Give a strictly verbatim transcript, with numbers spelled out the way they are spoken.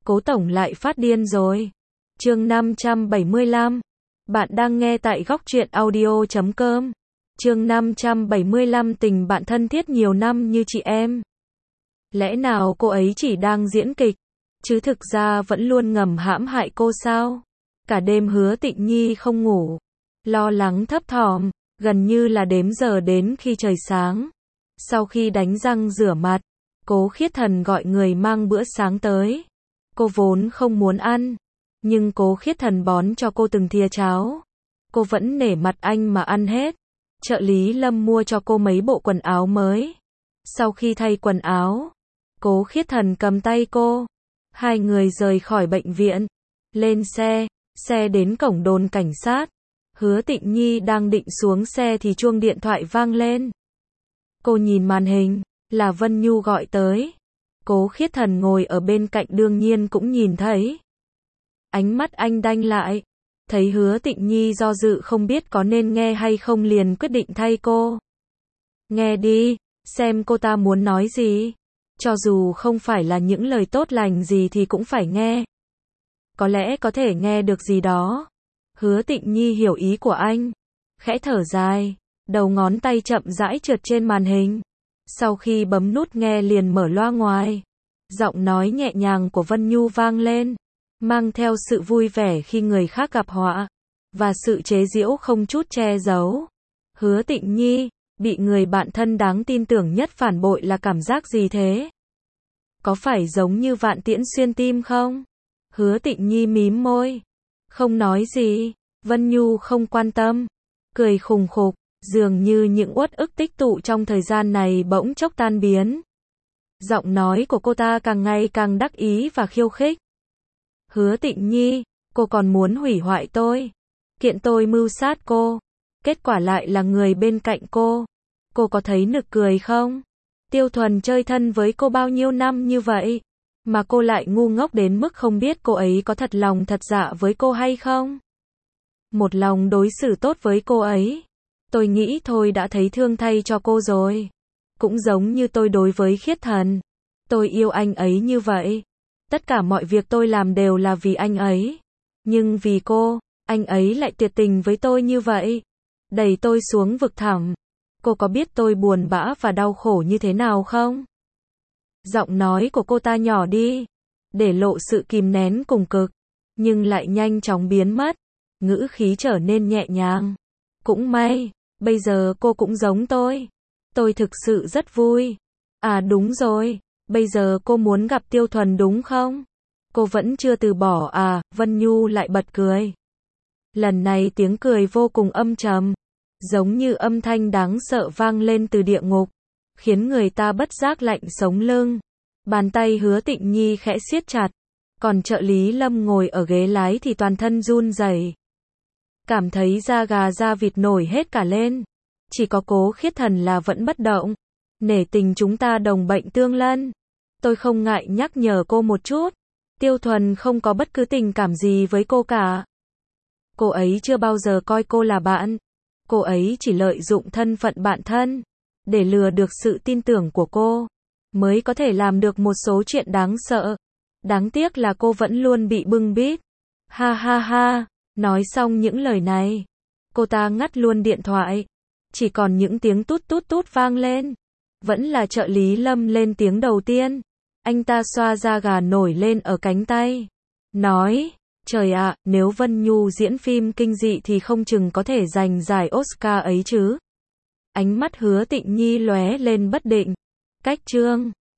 Cố tổng lại phát điên rồi. Chương năm trăm bảy mươi lăm. Bạn đang nghe tại góc truyện audio chấm com. Chương năm trăm bảy mươi lăm tình bạn thân thiết nhiều năm như chị em. Lẽ nào cô ấy chỉ đang diễn kịch, chứ thực ra vẫn luôn ngầm hãm hại cô sao? Cả đêm Hứa Tịnh Nhi không ngủ, lo lắng thấp thỏm, gần như là đếm giờ đến khi trời sáng. Sau khi đánh răng rửa mặt, Cố Khiết Thần gọi người mang bữa sáng tới. Cô vốn không muốn ăn, nhưng Cố Khiết Thần bón cho cô từng thìa cháo. Cô vẫn nể mặt anh mà ăn hết. Trợ lý Lâm mua cho cô mấy bộ quần áo mới. Sau khi thay quần áo, Cố Khiết Thần cầm tay cô. Hai người rời khỏi bệnh viện. Lên xe, xe đến cổng đồn cảnh sát. Hứa Tịnh Nhi đang định xuống xe thì chuông điện thoại vang lên. Cô nhìn màn hình, là Vân Nhu gọi tới. Cố Khiết Thần ngồi ở bên cạnh đương nhiên cũng nhìn thấy. Ánh mắt anh đanh lại, thấy Hứa Tịnh Nhi do dự không biết có nên nghe hay không liền quyết định thay cô. Nghe đi, xem cô ta muốn nói gì. Cho dù không phải là những lời tốt lành gì thì cũng phải nghe. Có lẽ có thể nghe được gì đó. Hứa Tịnh Nhi hiểu ý của anh, khẽ thở dài, đầu ngón tay chậm rãi trượt trên màn hình. Sau khi bấm nút nghe liền mở loa ngoài. Giọng nói nhẹ nhàng của Vân Nhu vang lên, mang theo sự vui vẻ khi người khác gặp họa, và sự chế giễu không chút che giấu. Hứa Tịnh Nhi, bị người bạn thân đáng tin tưởng nhất phản bội là cảm giác gì thế? Có phải giống như vạn tiễn xuyên tim không? Hứa Tịnh Nhi mím môi, không nói gì. Vân Nhu không quan tâm, cười khùng khục, dường như những uất ức tích tụ trong thời gian này bỗng chốc tan biến. Giọng nói của cô ta càng ngày càng đắc ý và khiêu khích. Hứa Tịnh Nhi, cô còn muốn hủy hoại tôi, kiện tôi mưu sát cô, kết quả lại là người bên cạnh cô. Cô có thấy nực cười không? Tiêu Thuần chơi thân với cô bao nhiêu năm như vậy, mà cô lại ngu ngốc đến mức không biết cô ấy có thật lòng thật dạ với cô hay không? Một lòng đối xử tốt với cô ấy. Tôi nghĩ thôi đã thấy thương thay cho cô rồi. Cũng giống như tôi đối với Khiết Thần. Tôi yêu anh ấy như vậy. Tất cả mọi việc tôi làm đều là vì anh ấy. Nhưng vì cô, anh ấy lại tuyệt tình với tôi như vậy. Đẩy tôi xuống vực thẳm. Cô có biết tôi buồn bã và đau khổ như thế nào không? Giọng nói của cô ta nhỏ đi, để lộ sự kìm nén cùng cực, nhưng lại nhanh chóng biến mất. Ngữ khí trở nên nhẹ nhàng. Cũng may, bây giờ cô cũng giống tôi. Tôi thực sự rất vui. À đúng rồi, bây giờ cô muốn gặp Tiêu Thuần đúng không? Cô vẫn chưa từ bỏ à? Vân Nhu lại bật cười. Lần này tiếng cười vô cùng âm trầm, giống như âm thanh đáng sợ vang lên từ địa ngục, khiến người ta bất giác lạnh sống lưng. Bàn tay Hứa Tịnh Nhi khẽ siết chặt, còn trợ lý Lâm ngồi ở ghế lái thì toàn thân run rẩy, cảm thấy da gà da vịt nổi hết cả lên. Chỉ có Cố Khiết Thần là vẫn bất động. Nể tình chúng ta đồng bệnh tương lân, tôi không ngại nhắc nhở cô một chút. Tiêu Thuần không có bất cứ tình cảm gì với cô cả. Cô ấy chưa bao giờ coi cô là bạn. Cô ấy chỉ lợi dụng thân phận bạn thân để lừa được sự tin tưởng của cô, mới có thể làm được một số chuyện đáng sợ. Đáng tiếc là cô vẫn luôn bị bưng bít. Ha ha ha. Nói xong những lời này, cô ta ngắt luôn điện thoại. Chỉ còn những tiếng tút tút tút vang lên. Vẫn là trợ lý Lâm lên tiếng đầu tiên. Anh ta xoa da gà nổi lên ở cánh tay, nói, trời ạ, nếu Vân Nhu diễn phim kinh dị thì không chừng có thể giành giải Oscar ấy chứ. Ánh mắt Hứa Tịnh Nhi lóe lên bất định. Cách chương